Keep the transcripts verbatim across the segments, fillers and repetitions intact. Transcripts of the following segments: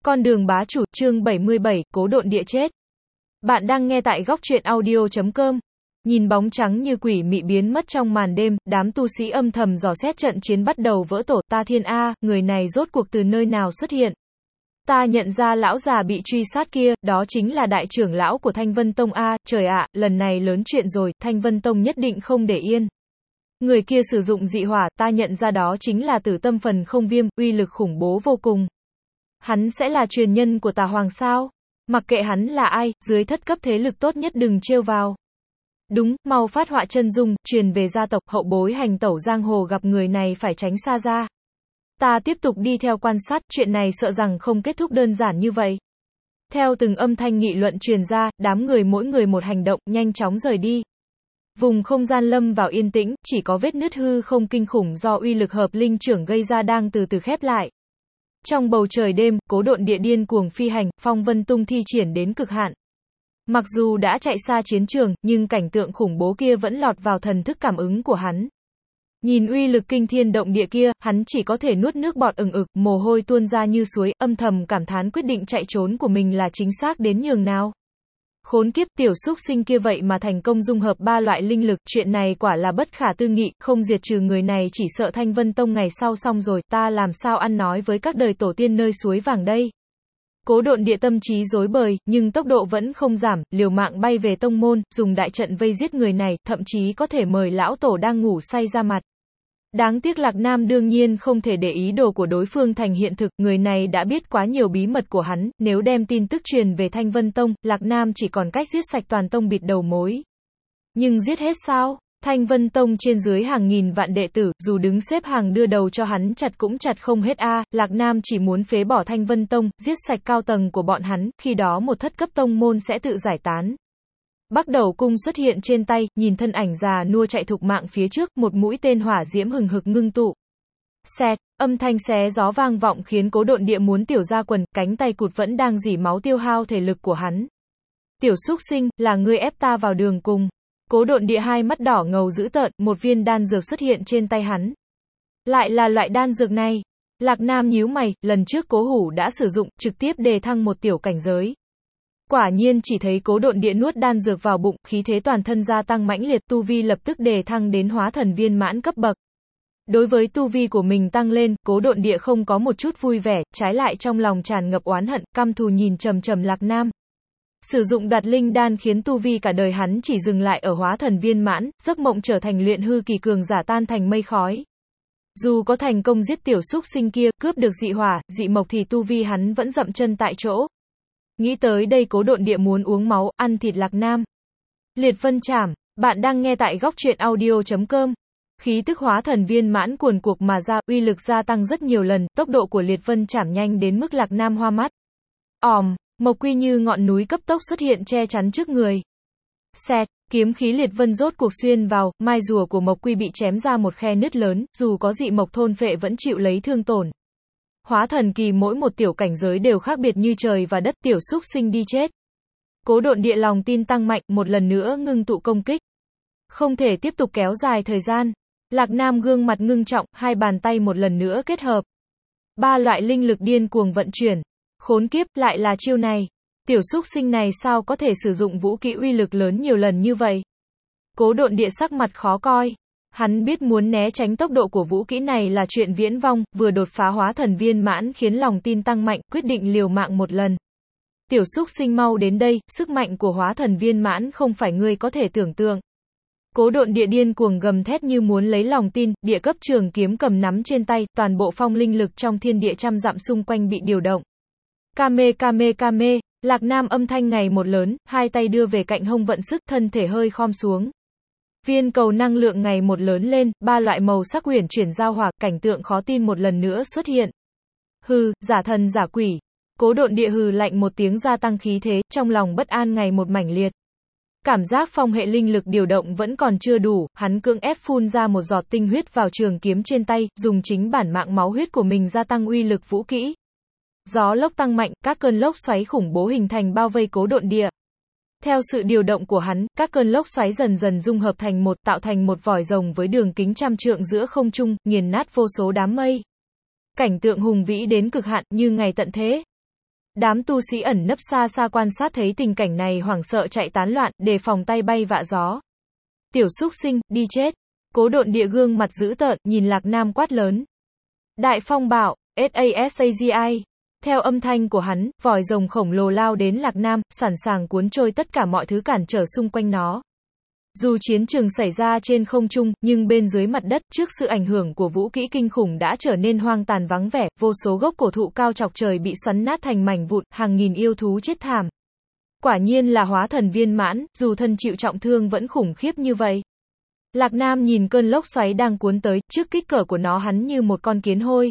Con đường bá chủ, chương bảy mươi bảy, cố độn địa chết. Bạn đang nghe tại góc truyện audio chấm com. Nhìn bóng trắng như quỷ mị biến mất trong màn đêm, đám tu sĩ âm thầm dò xét trận chiến bắt đầu vỡ tổ. Ta thiên A, người này rốt cuộc từ nơi nào xuất hiện? Ta nhận ra lão già bị truy sát kia, đó chính là đại trưởng lão của Thanh Vân Tông A. Trời ạ, lần này lớn chuyện rồi, Thanh Vân Tông nhất định không để yên. Người kia sử dụng dị hỏa, ta nhận ra đó chính là Tử Tâm Phần Không Viêm, uy lực khủng bố vô cùng. Hắn sẽ là truyền nhân của Tà Hoàng sao? Mặc kệ hắn là ai, dưới thất cấp thế lực tốt nhất đừng trêu vào. Đúng, mau phát họa chân dung, truyền về gia tộc, hậu bối hành tẩu giang hồ gặp người này phải tránh xa ra. Ta tiếp tục đi theo quan sát, chuyện này sợ rằng không kết thúc đơn giản như vậy. Theo từng âm thanh nghị luận truyền ra, đám người mỗi người một hành động, nhanh chóng rời đi. Vùng không gian lâm vào yên tĩnh, chỉ có vết nứt hư không kinh khủng do uy lực hợp linh trưởng gây ra đang từ từ khép lại. Trong bầu trời đêm, cố độn địa điên cuồng phi hành, phong vân tung thi triển đến cực hạn. Mặc dù đã chạy xa chiến trường, nhưng cảnh tượng khủng bố kia vẫn lọt vào thần thức cảm ứng của hắn. Nhìn uy lực kinh thiên động địa kia, hắn chỉ có thể nuốt nước bọt ừng ực, mồ hôi tuôn ra như suối, âm thầm cảm thán quyết định chạy trốn của mình là chính xác đến nhường nào. Khốn kiếp, tiểu súc sinh kia vậy mà thành công dung hợp ba loại linh lực, chuyện này quả là bất khả tư nghị, không diệt trừ người này chỉ sợ Thanh Vân Tông ngày sau xong rồi, ta làm sao ăn nói với các đời tổ tiên nơi suối vàng đây. Cố độn địa tâm trí rối bời, nhưng tốc độ vẫn không giảm, liều mạng bay về tông môn, dùng đại trận vây giết người này, thậm chí có thể mời lão tổ đang ngủ say ra mặt. Đáng tiếc Lạc Nam đương nhiên không thể để ý đồ của đối phương thành hiện thực, người này đã biết quá nhiều bí mật của hắn, nếu đem tin tức truyền về Thanh Vân Tông, Lạc Nam chỉ còn cách giết sạch toàn tông bịt đầu mối. Nhưng giết hết sao? Thanh Vân Tông trên dưới hàng nghìn vạn đệ tử, dù đứng xếp hàng đưa đầu cho hắn chặt cũng chặt không hết a. Lạc Nam chỉ muốn phế bỏ Thanh Vân Tông, giết sạch cao tầng của bọn hắn, khi đó một thất cấp tông môn sẽ tự giải tán. Bắc Đầu cung xuất hiện trên tay, nhìn thân ảnh già nua chạy thục mạng phía trước, một mũi tên hỏa diễm hừng hực ngưng tụ. Xẹt, âm thanh xé gió vang vọng khiến cố độn địa muốn tiểu ra quần, cánh tay cụt vẫn đang rỉ máu tiêu hao thể lực của hắn. Tiểu súc sinh, là ngươi ép ta vào đường cùng. Cố độn địa hai mắt đỏ ngầu dữ tợn, một viên đan dược xuất hiện trên tay hắn. Lại là loại đan dược này. Lạc Nam nhíu mày, lần trước cố hủ đã sử dụng, trực tiếp đề thăng một tiểu cảnh giới. Quả nhiên chỉ thấy cố độn địa nuốt đan dược vào bụng, khí thế toàn thân gia tăng mãnh liệt, tu vi lập tức đề thăng đến hóa thần viên mãn cấp bậc. Đối với tu vi của mình tăng lên, cố độn địa không có một chút vui vẻ, trái lại trong lòng tràn ngập oán hận, căm thù nhìn trầm trầm Lạc Nam. Sử dụng đoạt linh đan khiến tu vi cả đời hắn chỉ dừng lại ở hóa thần viên mãn, giấc mộng trở thành luyện hư kỳ cường giả tan thành mây khói. Dù có thành công giết tiểu súc sinh kia, cướp được dị hỏa, dị mộc thì tu vi hắn vẫn dậm chân tại chỗ. Nghĩ tới đây cố độn địa muốn uống máu, ăn thịt Lạc Nam. Liệt Vân Trảm, bạn đang nghe tại góc truyện audio chấm com. Khí tức hóa thần viên mãn cuồn cuộn mà ra, uy lực gia tăng rất nhiều lần, tốc độ của Liệt Vân Trảm nhanh đến mức Lạc Nam hoa mắt. Òm, mộc quy như ngọn núi cấp tốc xuất hiện che chắn trước người. Xẹt, kiếm khí Liệt Vân rốt cuộc xuyên vào, mai rùa của mộc quy bị chém ra một khe nứt lớn, dù có dị mộc thôn phệ vẫn chịu lấy thương tổn. Hóa thần kỳ mỗi một tiểu cảnh giới đều khác biệt như trời và đất, tiểu súc sinh đi chết. Cố độn địa lòng tin tăng mạnh, một lần nữa ngưng tụ công kích. Không thể tiếp tục kéo dài thời gian. Lạc Nam gương mặt ngưng trọng, hai bàn tay một lần nữa kết hợp. Ba loại linh lực điên cuồng vận chuyển. Khốn kiếp, lại là chiêu này. Tiểu súc sinh này sao có thể sử dụng vũ kỹ uy lực lớn nhiều lần như vậy? Cố độn địa sắc mặt khó coi. Hắn biết muốn né tránh tốc độ của vũ kỹ này là chuyện viễn vong, vừa đột phá hóa thần viên mãn khiến lòng tin tăng mạnh, quyết định liều mạng một lần. Tiểu súc sinh mau đến đây, sức mạnh của hóa thần viên mãn không phải ngươi có thể tưởng tượng. Cố độn địa điên cuồng gầm thét như muốn lấy lòng tin, địa cấp trường kiếm cầm nắm trên tay, toàn bộ phong linh lực trong thiên địa trăm dặm xung quanh bị điều động. Kame kame kame, Lạc Nam âm thanh ngày một lớn, hai tay đưa về cạnh hông vận sức, thân thể hơi khom xuống. Viên cầu năng lượng ngày một lớn lên, ba loại màu sắc huyền chuyển giao hòa, cảnh tượng khó tin một lần nữa xuất hiện. Hừ, giả thần giả quỷ. Cố độn địa hừ lạnh một tiếng gia tăng khí thế, trong lòng bất an ngày một mãnh liệt. Cảm giác phong hệ linh lực điều động vẫn còn chưa đủ, hắn cưỡng ép phun ra một giọt tinh huyết vào trường kiếm trên tay, dùng chính bản mạng máu huyết của mình gia tăng uy lực vũ kỹ. Gió lốc tăng mạnh, các cơn lốc xoáy khủng bố hình thành bao vây cố độn địa. Theo sự điều động của hắn, các cơn lốc xoáy dần dần dung hợp thành một, tạo thành một vòi rồng với đường kính trăm trượng giữa không trung, nghiền nát vô số đám mây. Cảnh tượng hùng vĩ đến cực hạn, như ngày tận thế. Đám tu sĩ ẩn nấp xa xa quan sát thấy tình cảnh này hoảng sợ chạy tán loạn, đề phòng tay bay vạ gió. Tiểu súc sinh, đi chết. Cố Độn Địa gương mặt dữ tợn, nhìn Lạc Nam quát lớn. Đại Phong Bạo, SASAGI. Theo âm thanh của hắn, vòi rồng khổng lồ lao đến Lạc Nam, sẵn sàng cuốn trôi tất cả mọi thứ cản trở xung quanh nó. Dù chiến trường xảy ra trên không trung, nhưng bên dưới mặt đất, trước sự ảnh hưởng của vũ kỹ kinh khủng đã trở nên hoang tàn vắng vẻ, vô số gốc cổ thụ cao chọc trời bị xoắn nát thành mảnh vụn, hàng nghìn yêu thú chết thảm. Quả nhiên là hóa thần viên mãn, dù thân chịu trọng thương vẫn khủng khiếp như vậy. Lạc Nam nhìn cơn lốc xoáy đang cuốn tới, trước kích cỡ của nó hắn như một con kiến hôi.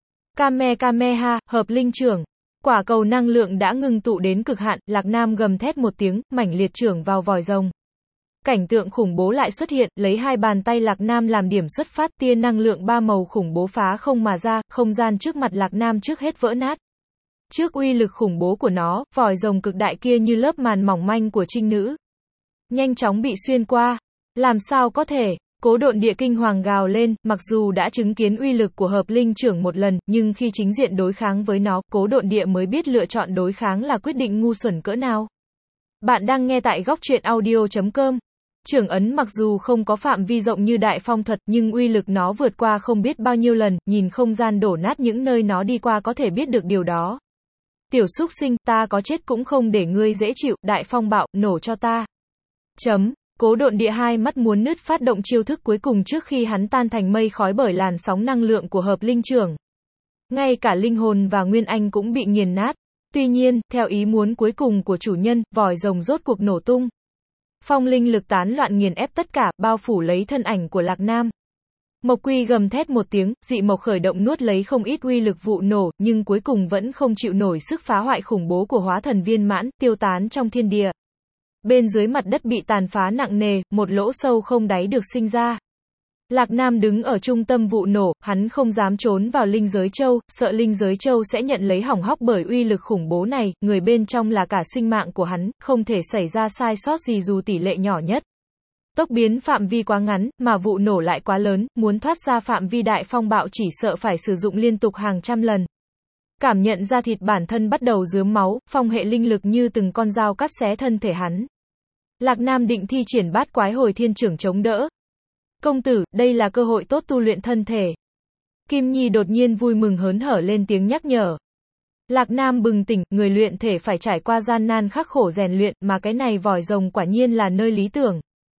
Kamehameha, hợp linh trưởng. Quả cầu năng lượng đã ngưng tụ đến cực hạn, Lạc Nam gầm thét một tiếng, mảnh liệt trưởng vào vòi rồng. Cảnh tượng khủng bố lại xuất hiện, lấy hai bàn tay Lạc Nam làm điểm xuất phát, tia năng lượng ba màu khủng bố phá không mà ra, không gian trước mặt Lạc Nam trước hết vỡ nát. Trước uy lực khủng bố của nó, vòi rồng cực đại kia như lớp màn mỏng manh của trinh nữ. Nhanh chóng bị xuyên qua. Làm sao có thể? Cố Độn Địa kinh hoàng gào lên, mặc dù đã chứng kiến uy lực của hợp linh trưởng một lần, nhưng khi chính diện đối kháng với nó, Cố Độn Địa mới biết lựa chọn đối kháng là quyết định ngu xuẩn cỡ nào. Bạn đang nghe tại góc truyện audio chấm com. Trưởng ấn mặc dù không có phạm vi rộng như Đại Phong thuật, nhưng uy lực nó vượt qua không biết bao nhiêu lần, nhìn không gian đổ nát những nơi nó đi qua có thể biết được điều đó. Tiểu súc sinh, ta có chết cũng không để ngươi dễ chịu, Đại Phong Bạo, nổ cho ta. Chấm. Cố Độn Địa hai mắt muốn nứt phát động chiêu thức cuối cùng trước khi hắn tan thành mây khói bởi làn sóng năng lượng của hợp linh trưởng. Ngay cả linh hồn và nguyên anh cũng bị nghiền nát. Tuy nhiên, theo ý muốn cuối cùng của chủ nhân, vòi rồng rốt cuộc nổ tung. Phong linh lực tán loạn nghiền ép tất cả, bao phủ lấy thân ảnh của Lạc Nam. Mộc Quy gầm thét một tiếng, dị mộc khởi động nuốt lấy không ít uy lực vụ nổ, nhưng cuối cùng vẫn không chịu nổi sức phá hoại khủng bố của hóa thần viên mãn, tiêu tán trong thiên địa. Bên dưới mặt đất bị tàn phá nặng nề, một lỗ sâu không đáy được sinh ra. Lạc Nam đứng ở trung tâm vụ nổ, hắn không dám trốn vào linh giới châu, sợ linh giới châu sẽ nhận lấy hỏng hóc bởi uy lực khủng bố này, người bên trong là cả sinh mạng của hắn, không thể xảy ra sai sót gì dù tỷ lệ nhỏ nhất. Tốc biến phạm vi quá ngắn, mà vụ nổ lại quá lớn, muốn thoát ra phạm vi Đại Phong Bạo chỉ sợ phải sử dụng liên tục hàng trăm lần. Cảm nhận ra thịt bản thân bắt đầu rướm máu, phong hệ linh lực như từng con dao cắt xé thân thể hắn. Lạc Nam định thi triển bát quái hồi thiên trưởng chống đỡ. Công tử, đây là cơ hội tốt tu luyện thân thể. Kim Nhi đột nhiên vui mừng hớn hở lên tiếng nhắc nhở. Lạc Nam bừng tỉnh, người luyện thể phải trải qua gian nan khắc khổ rèn luyện, mà cái này vòi rồng quả nhiên là nơi lý tưởng.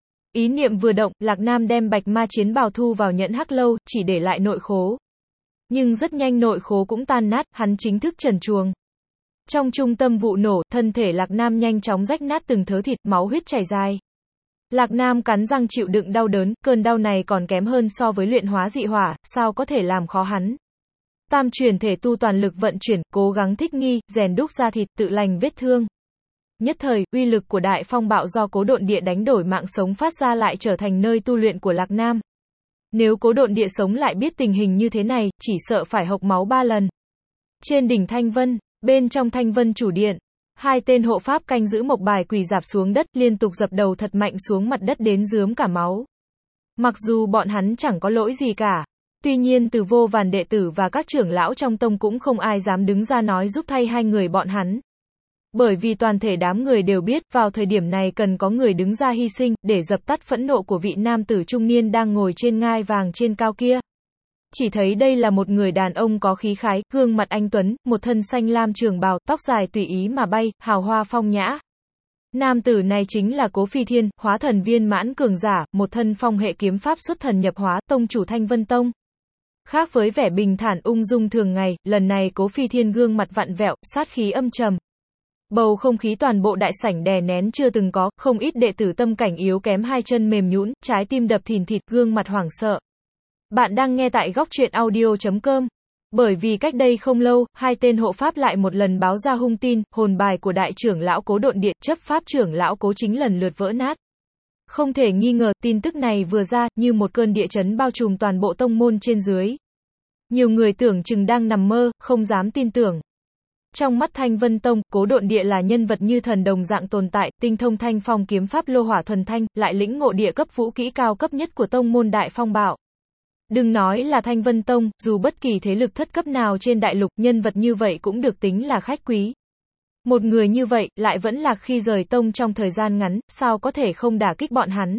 Ý niệm vừa động, Lạc Nam đem bạch ma chiến bào thu vào nhẫn hắc lâu, chỉ để lại nội khố. Nhưng rất nhanh nội khố cũng tan nát, hắn chính thức trần truồng. Trong trung tâm vụ nổ, thân thể Lạc Nam nhanh chóng rách nát từng thớ thịt, máu huyết chảy dài. Lạc Nam cắn răng chịu đựng đau đớn, cơn đau này còn kém hơn so với luyện hóa dị hỏa, sao có thể làm khó hắn. Tam chuyển thể tu toàn lực vận chuyển, cố gắng thích nghi, rèn đúc ra thịt, tự lành vết thương. Nhất thời, uy lực của Đại Phong Bạo do Cố Độn Địa đánh đổi mạng sống phát ra lại trở thành nơi tu luyện của Lạc Nam. Nếu Cố Độn Địa sống lại biết tình hình như thế này, chỉ sợ phải hộc máu ba lần. Trên đỉnh Thanh Vân, bên trong Thanh Vân chủ điện, hai tên hộ pháp canh giữ mộc bài quỳ rạp xuống đất, liên tục dập đầu thật mạnh xuống mặt đất đến rướm cả máu. Mặc dù bọn hắn chẳng có lỗi gì cả, tuy nhiên từ vô vàn đệ tử và các trưởng lão trong tông cũng không ai dám đứng ra nói giúp thay hai người bọn hắn. Bởi vì toàn thể đám người đều biết, vào thời điểm này cần có người đứng ra hy sinh, để dập tắt phẫn nộ của vị nam tử trung niên đang ngồi trên ngai vàng trên cao kia. Chỉ thấy đây là một người đàn ông có khí khái, gương mặt anh tuấn, một thân xanh lam trường bào, tóc dài tùy ý mà bay, hào hoa phong nhã. Nam tử này chính là Cố Phi Thiên, hóa thần viên mãn cường giả, một thân phong hệ kiếm pháp xuất thần nhập hóa, tông chủ Thanh Vân Tông. Khác với vẻ bình thản ung dung thường ngày, lần này Cố Phi Thiên gương mặt vặn vẹo, sát khí âm trầm. Bầu không khí toàn bộ đại sảnh đè nén chưa từng có, không ít đệ tử tâm cảnh yếu kém hai chân mềm nhũn, trái tim đập thìn thịt, gương mặt hoảng sợ. Bạn đang nghe tại góc truyện audio chấm com. Bởi vì cách đây không lâu, hai tên hộ pháp lại một lần báo ra hung tin, hồn bài của đại trưởng lão Cố Độn Địa, chấp pháp trưởng lão Cố Chính lần lượt vỡ nát. Không thể nghi ngờ, tin tức này vừa ra, như một cơn địa chấn bao trùm toàn bộ tông môn trên dưới. Nhiều người tưởng chừng đang nằm mơ, không dám tin tưởng. Trong mắt Thanh Vân Tông, Cố Độn Địa là nhân vật như thần đồng dạng tồn tại, tinh thông thanh phong kiếm pháp lô hỏa thuần thanh, lại lĩnh ngộ địa cấp vũ kỹ cao cấp nhất của tông môn Đại Phong Bạo. Đừng nói là Thanh Vân Tông, dù bất kỳ thế lực thất cấp nào trên đại lục, nhân vật như vậy cũng được tính là khách quý. Một người như vậy, lại vẫn lạc khi rời tông trong thời gian ngắn, sao có thể không đả kích bọn hắn?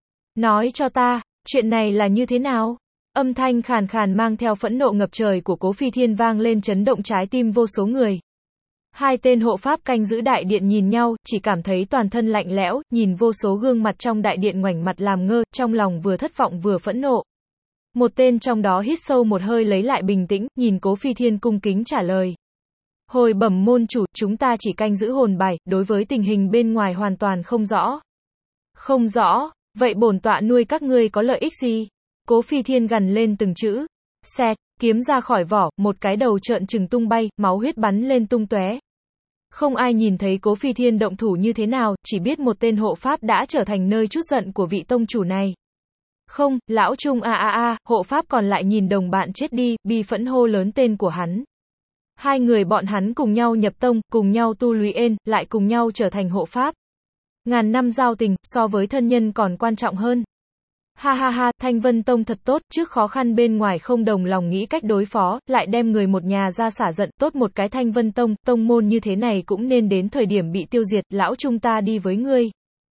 Nói cho ta, chuyện này là như thế nào? Âm thanh khàn khàn mang theo phẫn nộ ngập trời của Cố Phi Thiên vang lên chấn động trái tim vô số người. Hai tên hộ pháp canh giữ đại điện nhìn nhau, chỉ cảm thấy toàn thân lạnh lẽo, nhìn vô số gương mặt trong đại điện ngoảnh mặt làm ngơ, trong lòng vừa thất vọng vừa phẫn nộ. Một tên trong đó hít sâu một hơi lấy lại bình tĩnh, nhìn Cố Phi Thiên cung kính trả lời. Hồi bẩm môn chủ, chúng ta chỉ canh giữ hồn bài, đối với tình hình bên ngoài hoàn toàn không rõ. Không rõ, vậy bổn tọa nuôi các ngươi có lợi ích gì? Cố Phi Thiên gằn lên từng chữ. Xẹt, kiếm ra khỏi vỏ, một cái đầu trợn trừng tung bay, máu huyết bắn lên tung tóe. Không ai nhìn thấy Cố Phi Thiên động thủ như thế nào, chỉ biết một tên hộ pháp đã trở thành nơi trút giận của vị tông chủ này. Không, lão Trung a a a, hộ pháp còn lại nhìn đồng bạn chết đi, bi phẫn hô lớn tên của hắn. Hai người bọn hắn cùng nhau nhập tông, cùng nhau tu luyện, lại cùng nhau trở thành hộ pháp. Ngàn năm giao tình, so với thân nhân còn quan trọng hơn. Ha ha ha, Thanh Vân Tông thật tốt, trước khó khăn bên ngoài không đồng lòng nghĩ cách đối phó, lại đem người một nhà ra xả giận, tốt một cái Thanh Vân Tông, tông môn như thế này cũng nên đến thời điểm bị tiêu diệt, lão Trung ta đi với ngươi.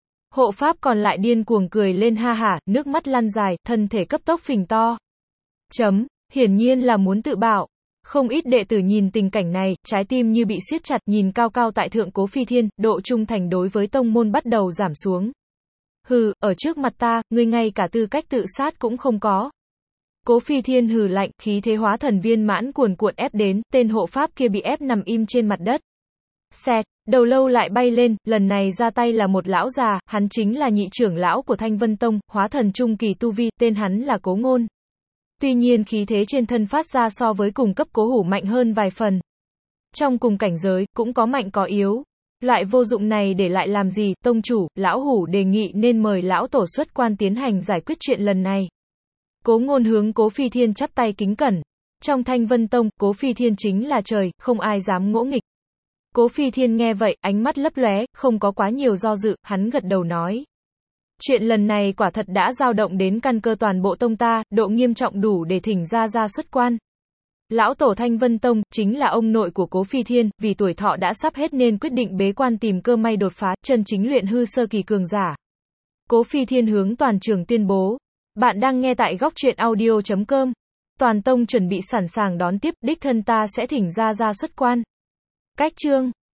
Hộ pháp còn lại điên cuồng cười lên ha hả, nước mắt lăn dài, thân thể cấp tốc phình to. Chấm, hiển nhiên là muốn tự bạo. Không ít đệ tử nhìn tình cảnh này, trái tim như bị siết chặt, nhìn cao cao tại thượng Cố Phi Thiên, độ trung thành đối với tông môn bắt đầu giảm xuống. Hừ, ở trước mặt ta, ngươi ngay cả tư cách tự sát cũng không có. Cố Phi Thiên hừ lạnh, khí thế hóa thần viên mãn cuồn cuộn ép đến, tên hộ pháp kia bị ép nằm im trên mặt đất. Xẹt, đầu lâu lại bay lên, lần này ra tay là một lão già, hắn chính là nhị trưởng lão của Thanh Vân Tông, hóa thần trung kỳ tu vi, tên hắn là Cố Ngôn. Tuy nhiên khí thế trên thân phát ra so với cùng cấp Cố Hủ mạnh hơn vài phần. Trong cùng cảnh giới, cũng có mạnh có yếu. Loại vô dụng này để lại làm gì, tông chủ, lão Hủ đề nghị nên mời lão tổ xuất quan tiến hành giải quyết chuyện lần này. Cố Ngôn hướng Cố Phi Thiên chắp tay kính cẩn. Trong Thanh Vân Tông, Cố Phi Thiên chính là trời, không ai dám ngỗ nghịch. Cố Phi Thiên nghe vậy, ánh mắt lấp lóe, không có quá nhiều do dự, hắn gật đầu nói. Chuyện lần này quả thật đã dao động đến căn cơ toàn bộ tông ta, độ nghiêm trọng đủ để thỉnh ra ra xuất quan. Lão tổ Thanh Vân Tông, chính là ông nội của Cố Phi Thiên, vì tuổi thọ đã sắp hết nên quyết định bế quan tìm cơ may đột phá, chân chính luyện hư sơ kỳ cường giả. Cố Phi Thiên hướng toàn trường tuyên bố. Bạn đang nghe tại góc truyện audio chấm com. Toàn tông chuẩn bị sẵn sàng đón tiếp, đích thân ta sẽ thỉnh ra ra xuất quan. Cách chương.